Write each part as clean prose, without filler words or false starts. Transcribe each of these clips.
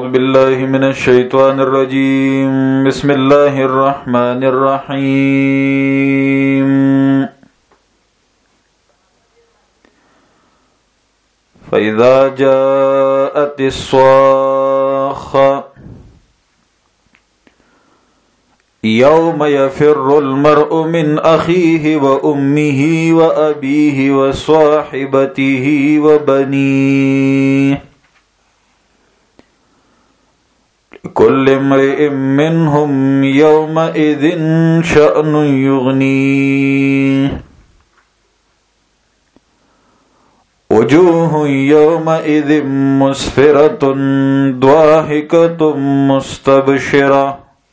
أعوذ بالله من الشيطان الرجيم بسم الله الرحمن الرحيم فإذا جاءت الصاخة يوم يفر المرء من أخيه وأمه وأبيه وصاحبته وبنيه كل امرئ منهم يومئذ شأن يغنيه وجوه يومئذ مسفرة ضاحكة مستبشرة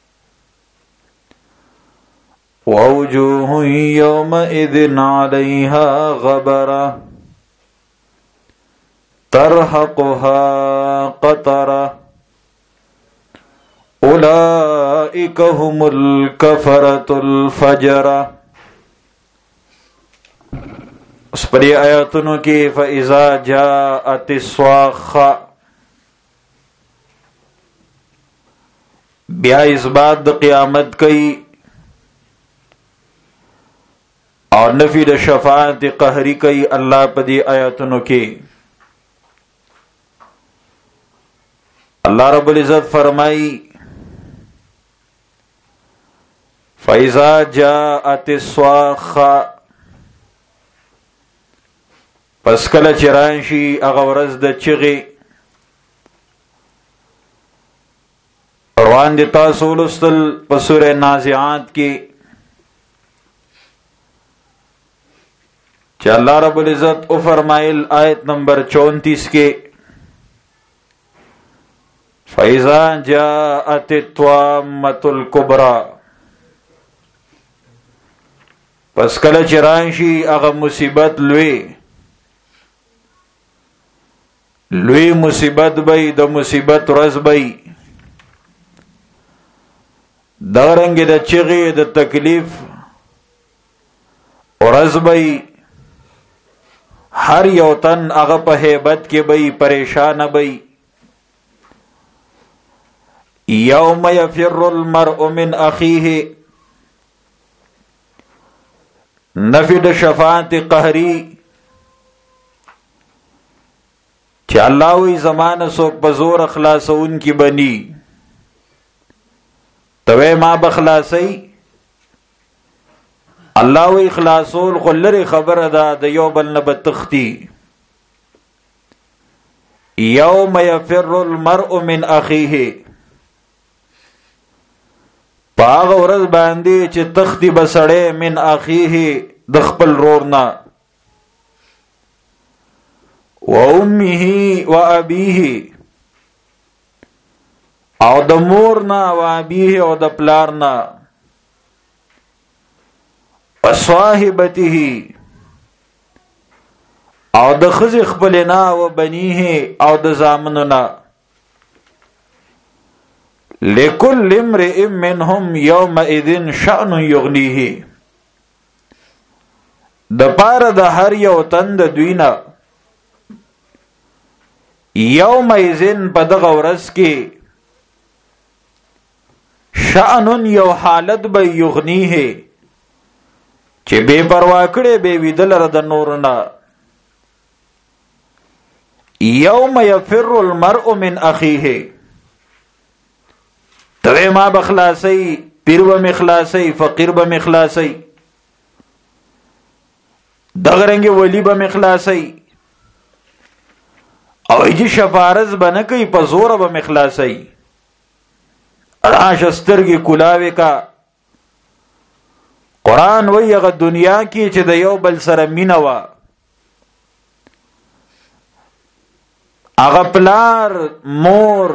ووجوه يومئذ عليها غبرة ترهقها قترة أولئك هم الكفرة الفجرة. اس پر یہ آیاتنوں کی فَإِذَا جَاءَتِ الصَّاخَّةُ بیا اس بات د قیامت کئی اور نفی د شفاعت قہری کئی اللہ پدی آیاتنوں کی. اللہ رب العزت فرمائی فَإِذَا جَاءَتِ الصَّاخَّةُ پس کله چې راشي هغه ورځ د چغې. روان دي تاسو ولوستل په سورې نازعات کې چې الله رب العزت او فرمایل آیت نمبر 34 کې فَإِذَا جَاءَتِ الطَّامَّةُ الْكُبْرَى پس کله چې راشي هغه مصیبت لوی مصیبت بئی د مصیبت ورځ بئی دغه رنګ د چغې د تکلیف ورځ بئی. هر یو تن هغه په هیبت کې بئی پریشان بئی. یوم یفر المرء من اخیه نفی د شفاعت قهری چې الله وی زمانه سوک بزور اخلاصون کی بنی توے ما بخلاصی. الله وی اخلاصول خلر خبر ادا د یو بل نه بتختی. یوم یفر المرء من اخیه پاغ ورځ باندې چې تختی بسړې من اخیه د خپل رورنا و امه و ابیه او د مورنا و ابیه او د پلارنا و صاحبته او د خزی خپلنا و بنیه او د زامننا. لکل امرئ منهم یومئذ شأن یغنیه د پاره د هر یو تند دوینا یومئذ په دغه ورځ کې شأن یو حالت به یغنیه چې بے پروا کړي بے ویدل ر د نورنا. یوم یفر المرء من اخیه توے ما بخلاصی پیر و مخلاصی فقیر با مخلاصی دغرنگ ولی با مخلاصی او ایجی شفارز بنکی پا زور با مخلاصی. راش استرگی کلاوی کا قرآن وی اغا دنیا کی چه د یو بل سره مینه وا اغا پلار مور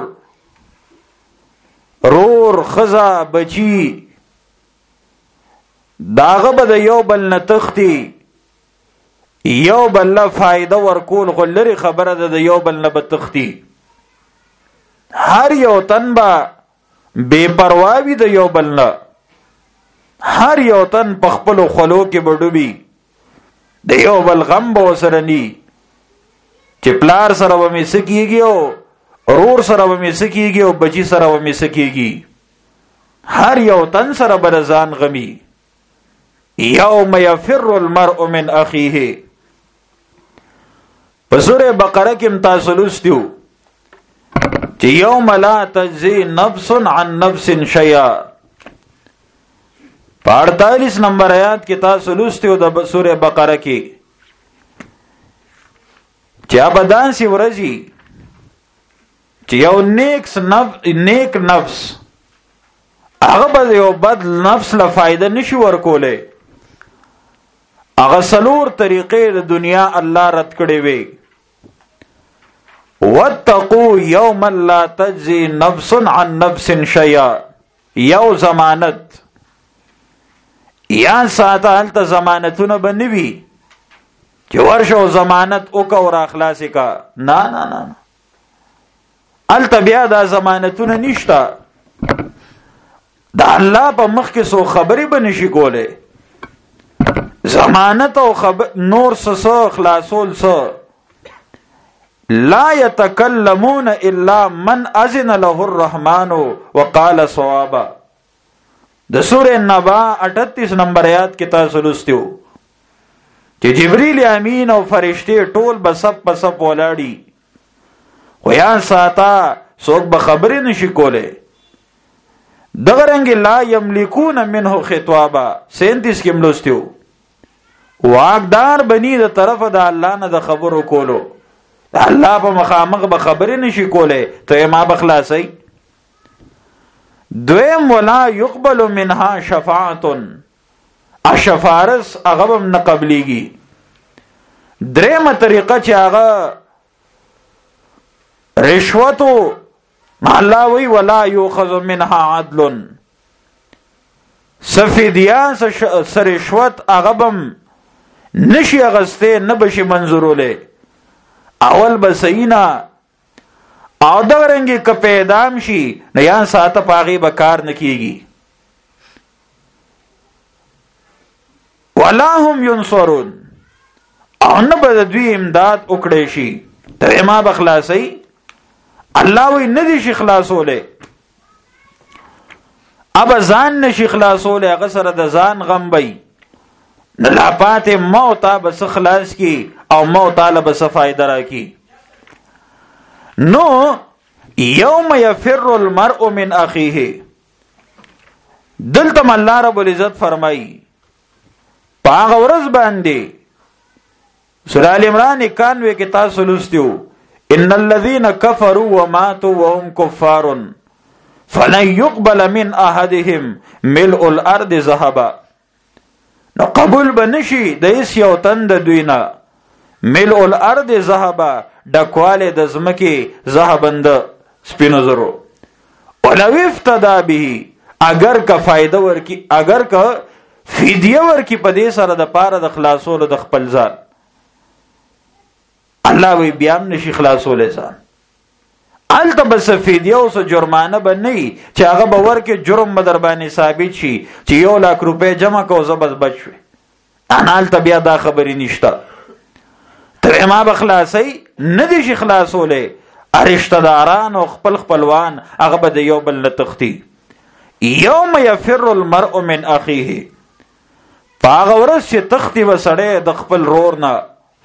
رور خزا بچی داغه به د یو بل نه تختی یو بل له فائدہ ورکول خو لري خبره ده د یو بل نه به تختی. هر یو تن با بے پروا وي د یو بل نه. هر یو تن په خپل خلو کې بډوبي د یو بل غم به وسره ني چې پلار سره به مې سکیږي رور سره به مسکیږي او بچی سره به مسکیږي. هر یو تن سره به ځان غمی. یوم یفر المرء من اخیه. په سوره بقره کې تاسو لوستیو چې یوم لا تجزی نفس عن نفس شیئا. په 48 نمبر آیات کې تاسو لوستیو د سوره بقره کې چې ابدان سی ورځي چې یو نیک نفس هغه به یو بد نفس له فائدہ نشي ورکوله. هغه سلور طریقې د دنیا الله رد کړي وي. واتقوا یوما لا تجزی نفس عن نفس شیئا. یو ضمانت یا ساته هلته ضمانتونه به نه وي چې ورشو ضمانت وکړه او راخلاصې کا. نه نه نه، هلته بیا دا ضمانتونه نشته. د الله په مخ کې سو خبرې به نشي کولی. ضمانت او نور څه خلاصول څه. لا يتكلمون الا من اذن له الرحمن وقال صوابا. د سوره نبا 38 نمبر آیات کې تاسو لوستیو چې جبرئیل امین او فرشتي ټول بسب ولاړی خو یا ساته څوک به خبرې نشي کولی. دغه رنګ لا یملکون منه خطابا 37 کې ملوستیو واقدار بنی د طرف د الله نه د خبرو کولو. الله په مخامخ به خبرې نشي کولی ته ما بخلاصي. دویم ولا يقبل منها شفاعه. الشفارس هغه هم نه قبليږي. درېمه طریقه چې هغه رشوتو الله وی ولا يؤخذ منها عدل. سفیدیان سرشوت هغه هم نشي اغسته نه بشي منظوروله. اول بسینا او دا رنگی که پیدام شي نیان ساته پاغی بکار نکیگی. ولا هم ینصرون او نبا دوی امداد اکڑی شي تو ما بخلاصی. الله وی ندی شي خلاصوله. اب ځان نشي خلاصوله هغه سره د ځان غم بی نلاپات موتا بس خلاص کی او موتا لبس فائدہ را کی. نو یوم یفر المرء من اخیه. دلتم اللہ رب العزت فرمائی پاغ ورز باندې سورہ ال عمران 91 کې تاسو لوستیو ان الذين كفروا وماتوا وهم كفار فلن يقبل من احدهم ملء الارض ذهبا. نو قبول بنشي د ایس یو تند دوینا ملء الارض ذهبا ډکواله د زمکه ذهبند سپینو زرو. ولو افتدا به اگر کا فائدہ ورکی اگر کا فدیه ورکی په دې سره د پاره د خلاصولو د خپل ځان الله وی بیا نشي خلاصولې ځان. الته بس فدیه او جرمانه بنئ چې هغه باور کې جرم بدر باندې ثابت شي چې 1 لک روپے جمع کو زبز بچوي. انا الته بیا دا خبرې نشته. ته ما بخلاصي ندي شي خلاصولې. رشتہ داران او خپلوان هغه به د یو بل لتختی. یوم یفر المرء من اخیه. پاغه ورځ چې تختی وسړې د خپل رور نه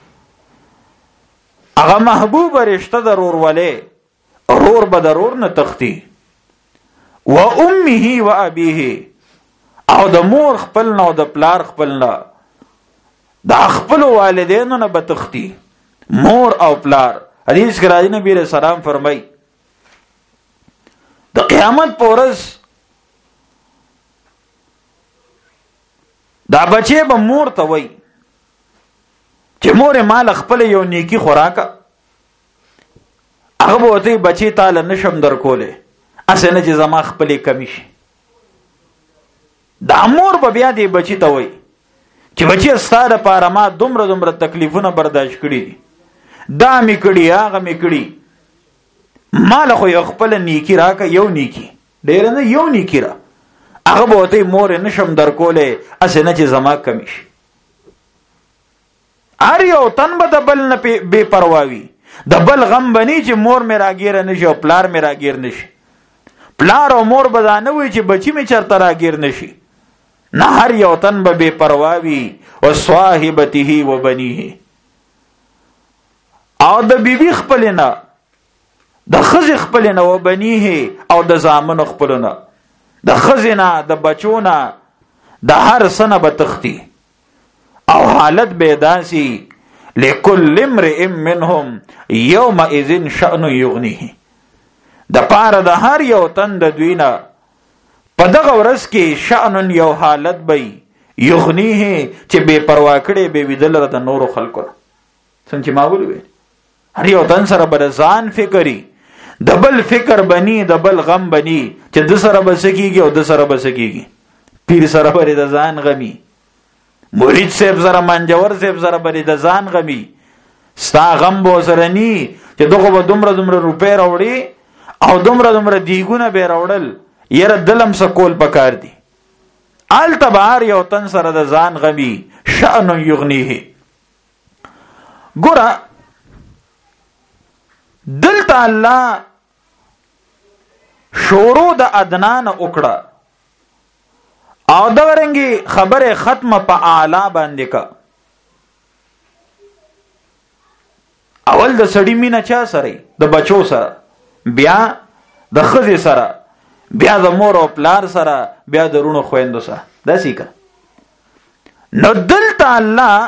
هغه محبوب رشتہ ضرور ولې رور به ضرور نه تختی. و امه و ابيه او د مور خپل نه او د پلار خپل نه د خپل والدینو نه به تختی. مور او پلار حدیث کې راځي نبی رسول سلام فرمای د قیامت پر ورځ دا بچي به مور ته وای چې مور مال خپل یو نیکی خوراکه هغه به ته بچي تعالی نشم در کوله اسنه چې زما خپل کمی شي. دا مور به بیا دی بچي ته وای چې بچي ستاره پاره ما دومره تکلیفونه برداشت کړی دي دا می کړی هغه می کړی مال خو یو خپل نیکی راکه یو نیکی ډیر نه یو نیکی را هغه به ته مور نشم در کوله اسنه چې زما کمی شي. هر یو تن به د بل نه بے پرواوي د بل غم بنی چې مور مې راګیر نشي او پلار مې راګیر نشي. پلار او مور به دا نه وي چې بچی مې چرته راګیر نشي. نه، هر یو تن به بے پروا وي او صاحبته و بنیه، او د بیبي خپل نه، د ښځې خپل نه، و بنیه او د زامنو خپل نه، د ښځې نه، د بچو نه، د هر څه نه به تښتي. او حالت به داسي لكل امرئ منهم يومئذ شأن يغنيه، د پاره د هر یو تن د دوی نه په دغه ورځ کې شأن یو حالت به یغنیه چې بے پروا کړي به ویدل د نورو خلکو. څنګه ما ویل هر یو تن سره بر ځان فکرې، د بل فکر بني، د بل غم بني چې د سره بسکیږي او د سره بسکیږي. پیر سره بر د ځان غمي، مرید صاحب سره منجور صاحب سره بر د ځان غمي. ستا غم بو سره ني چې دغه به دومره دومره روپې راوړي او دومره دومره دیګونه به راوړل، یره دلم سکول پکار دی. التبار یو تن سره د ځان غمی شأن یغنیه. ګوره دلته الله شروع د ادنا نه وکړه او دا ورنګي خبره ختمه په اعلی باندې کا. اول د سړی مینا چا سره؟ د بچو سره، بیا د ښځې سره، بیا د مور او پلار سره، بیا د رونو خويندو سره. داسې کا. نو دلته الله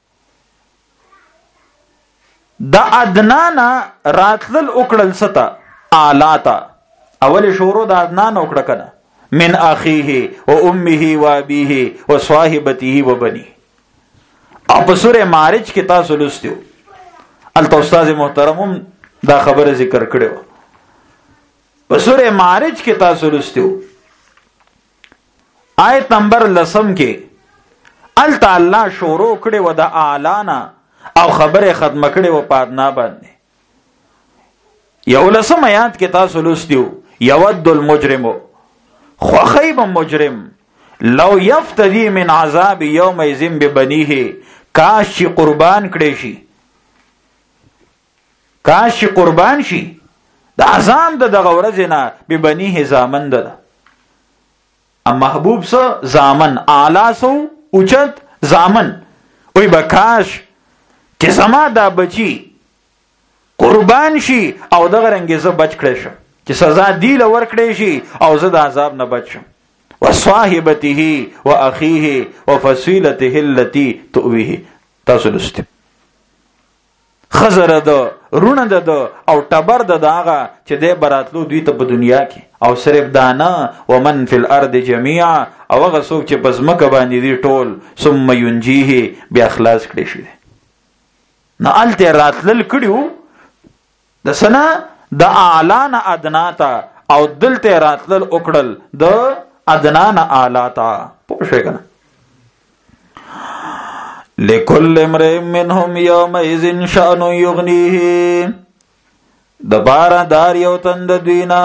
د ادنا نه راتلل وکړل ستا اعلی. اول شروع د ادنا نه وکړه کنه، من اخیه و امه و ابیه و صاحبته و بنی. او په سوره معارج کې تاسو لوستیو، الته استاد محترم دا خبره ذکر کړو. په سوره معارج کې تاسو لوستیو آیت نمبر 10 کې الته الله شروع کړي و د اعلانا او خبره ختمه کړي و پادنا باندې. یو 10 آیات کې تاسو لوستیو یود المجرم، خخیب مجرم لو یفتدی من عذاب یومئذ ببنیه، کاش چې قربان کړي شي، کاش چې قربان شي د عذاب د دغه ورځې نه ببنیه زامن ده. ام محبوب سو زامن، اعلی سو اوچت زامن. وی بکاش چې زما دا بچی قربان شي او دغه رنګ زه بچ کړی شم، چې سزا دی له ور کړی شي او زه د عذاب نه بچ شم. وصاحبته واخيه وفصيلته التي تؤويه. تاسو لسته خزر ده، رونه ده او ټبر ده داغه چې د براتلو دوی ته په دنیا کې، او صرف دانا ومن فی الارض جميعا، او هغه څوک چې پزمکه باندې دی ټول، ثم ينجيه، بیا خلاص کړي شي. نه الته راتلل کړیو د سنا د اعلان ادنا تا، او دلته راتلل وکړل د ادنا نه اعلی تا. پوه شئ کنه. لكل امرئ منهم يومئذ شأن يغنيه، د بارا دار یو تند دوینا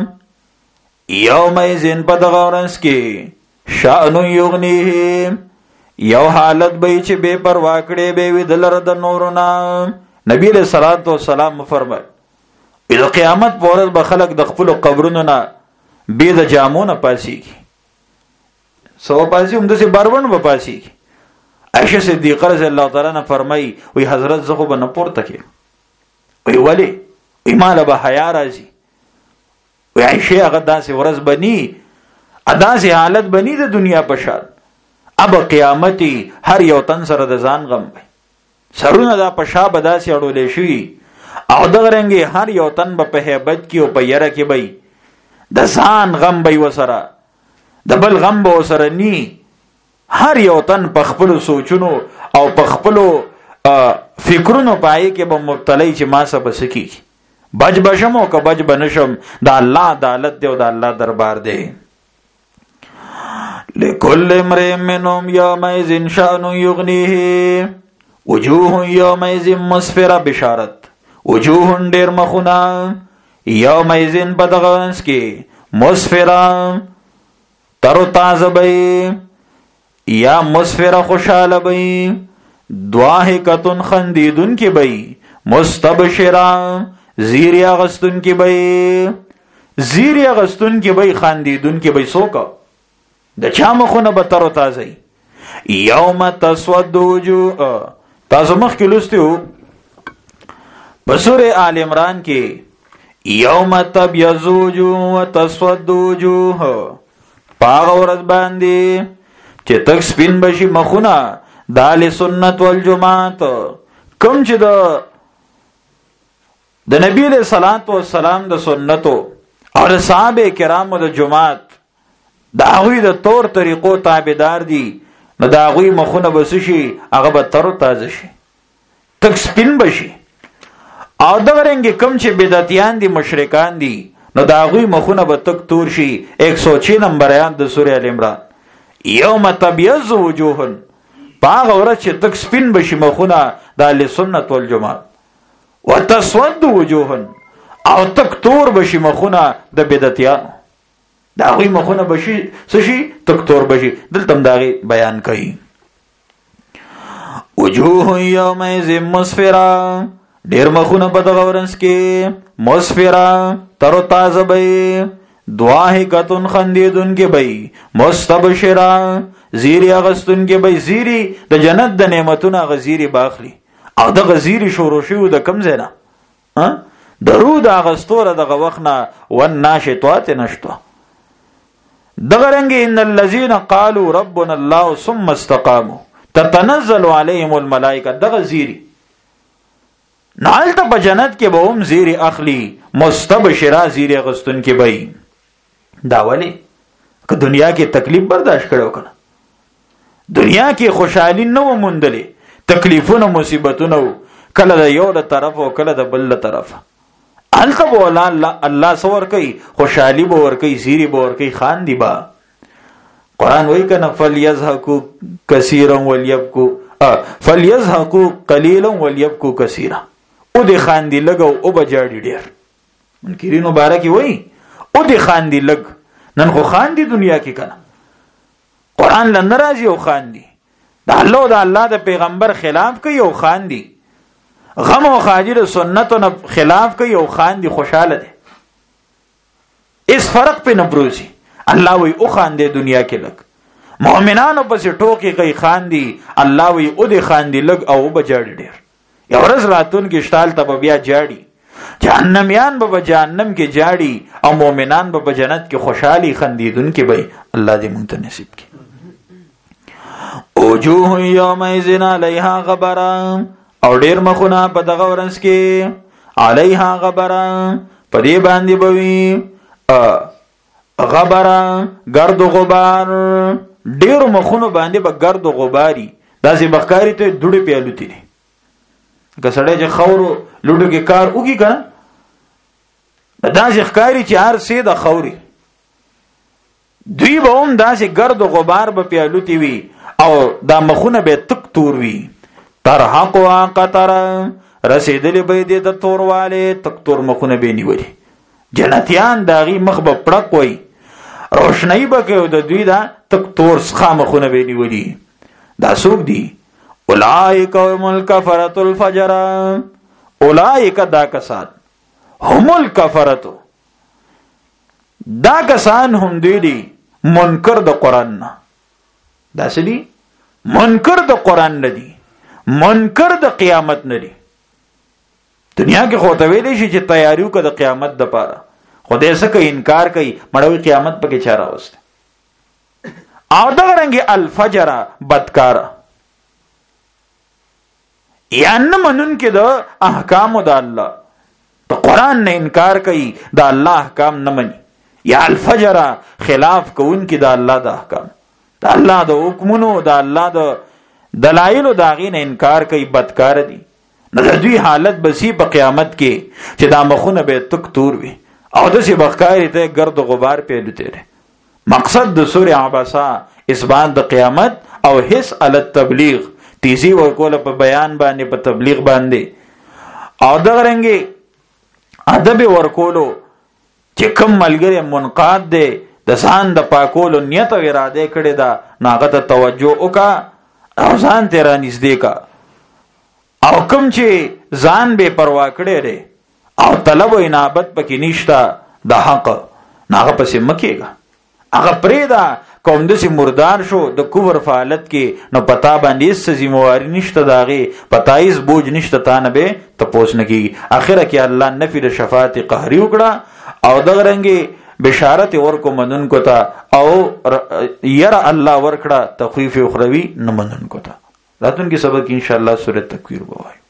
یومئذ په دغه ورځ کې شأن يغنيه، یو حالت به چې بے پروا کړي به وي دلر د نورنا. نبی له صلوات و سلام فرمای د قیامت په ورځ به خلق د خپل قبرونو نه به د جامونه پاسيږي، سو پاسي هم د سي بارون به پاسيږي. عائشہ صدیقہ رضی اللہ تعالی عنہ فرمای وی حضرت زخه به نه پورته کې، وی ولی وی مال به حیا راځي. وی عائشہ هغه داسې ورځ بني، اداسې حالت بني د دنیا په شان. اب قیامتي هر یو تن سره د ځان غم وي، سرونه دا په شا بداسې اړولې شي، او دغه رنګي هر یو تن په هیبت کې او په یره کې وي، د ځان غم وي وسره، د بل غم به وسره ني. هر یو تن په خپل سوچونو او په خپل فکرونو پای کې به مبتلا چې ما څه بسکی، بج بشم او که بج بنشم، د الله عدالت دی او د الله دربار دی. لكل امرئ منهم يومئذ شأن يغنيه وجوه يومئذ مسفرة. بشارت وجوه ډیر مخونه يومئذ په دغه ورځ کې مسفرة تر تازه به، یا مسفرة خوشاله به، ضاحکة خندیدون کې به، مستبشرا زیری اغستون کی بی، زیری اغستون کی بی، خاندیدون کی بی. سوکا د چا مخونه به تر و تازه یوم تسود وجوه. تاسو مخکې لوستی وو په سورې آل عمران کې یوم تبیض وجوه وتسود وجوه. په هغه ورځ باندې چې تک سپین بشي مخونه د اهل سنت والجماعت، کوم چې د نبی علیہ الصلوۃ والسلام د سنتو او د صحابه کرامو د جماعت د هغوی د طور طریقو تابعدار دي، نو د هغوی مخونه بس شي هغه به تر تازه شي، تک سپین بشي. او دغه رنګ کوم چې بدعتیان دي، مشرکان دي، نو د هغوی مخونه به تک تور شي. 106 نمبر آیات د سورې ال عمران. یوم تبیض وجوه، په هغه ورځ چې تک سپین بشي مخونه د اهل سنت والجماعت، وتسود وجوه، او تک تور بشي مخونه د بدعتیانو، دا غوی مخونه بشي سشي تک تور بشي. دلته داغي بیان کوي وجوه یومئذ مسفرا، ډیر مخونه په دغه ورځ کې مسفرا تر تازه بي، ضاحکتن خندیدون کې بي، مستبشرا زیری اغستون کې بي، زیری د جنت د نعمتونو غزيري باخلي. او د غزيري شروع شو د کم زینا درود اغستوره دغه وخت نه والناشطات نشطه. دغه رنګ ان الذين قالوا ربنا الله ثم استقاموا تتنزل عليهم الملائکه، دغه زیری نالته په جنت کې به هم زیری اخلي، مستبشرا زیری غستون کې به. دا ولی که دنیا کې تکلیف برداشت کړو کنه، دنیا کې خوشحالي نو موندلې، تکلیفونه مصیبتونه کله د یو له طرف او کله د بل له طرف. الته بولا الله سور کوي، خوشحالي به ور کوي، زیری به ور کوي، خان دی با. قران وایي کنه فلیضحکوا کثیرا ولیبکوا فلیضحکوا قلیلا ولیبکوا کثیرا. او د خان دی لګو او بجاړي ډیر. منکرین مبارک وایي او د خان دی لګ، نن خو خان دی دنیا کې کنه، قران ل ناراضي او خان دی، د الله او د الله د پیغمبر خلاف کوي او خان دی، غم او خاجر سنتو نه خلاف کوي او خان دی، خوشاله دي. اس فرق په نبروزي الله وی او خان دی دنیا کې لګ، مؤمنانو پس ټوکی کوي خان دی، الله وی او دی خان دی لګ او بجاړي ډیر. یو ورځ راتون کې شتال ته بیا جاړي، جهنميان به جهنم کې جاړي او مؤمنان به جنت کې خوشحالي خندیدون کې وي. الله دې مونږ ته نصیب کړي. وجوه یومئذ علیها غبرا، او ډیر مخونه په دغه ورځ کې علیها غبرا، په دې باندې بوي غبرا ګرد و غبار، ډیر مخونه باندې به ګرد و غباري. داسې بخکاری ته دوړې پیالوتی دي، که سړی چې خورو لوډو کې کار وکړي کنه، داسې ښکاري چې هر څه د خوري. دوی به هم داسې ګرد و غبار به پیالوتی وي او دا مخونه به تک تور وي. ترحقها قطرا، رسیدلی به دې د تورواله تک تور مخونه به نیولي. جنتیان داغي مخ به پړق وي، روشنايي به کوي، د دوی دا تک تور ښه مخونه به نیولي. دا څوک دي؟ اولئک هم الکفرة الفجر، اولئک دا کسان هم الکفرة، دا کسان هم دوی دي منکر د قرآن نه. دا څه دي؟ منکر د قرآن نه دي، منکر د قیامت نه دي. دنیا کې خو ته ویلې شي چې تیاریو که د قیامت د پاره، خدای څه کوي انکار کوي، مړوي قیامت پکې چاره وسته. او دغه رنګ الفجر بدکار، یا نه منون کې د احکام د الله، د قرآن نه انکار کوي، د الله احکام نه مني. یا الفجر خلاف کوون کې د الله د احکام، د الله د حکمونو، د الله د دلایل د غین انکار کوي، بدکار دي. نو د دوی حالت بسی په قیامت کې چې دا مخونه به تک تور وي او د سی بخکاری ته گرد و غبار پیلوته ده. مقصد د سورہ عبسا اثبات د قیامت او حس علی التبلیغ، تیزی ورکول په بیان باندې، په تبلیغ باندې، او دغه رنګي ادب ورکولو چې کوم ملګری منقاد دی د ځان د پاکولو نیت او اراده کړی دا، ناغه ته توجه وکا او ځان ته را نږدې کا. او کوم چې ځان بے پروا کړي لري او طلب او انابت پکې نشتا د حق ناغه پسې مکیږي هغه پریدا کوم دسی مردار شو د کفر فعالت کې نو پتا باندې څه ذمہواری نشته داغه پتایز بوج نشته تا نه به تپوس نه کیږي اخره کې الله نفی د شفاعت قهری وکړه او دغه رنګي بشارت ورکو منن کو تا او ير الله ورکړه تخفیف اخروی نه منن کو تا راتون کې سبق ان شاء الله سورۃ تکویر بوای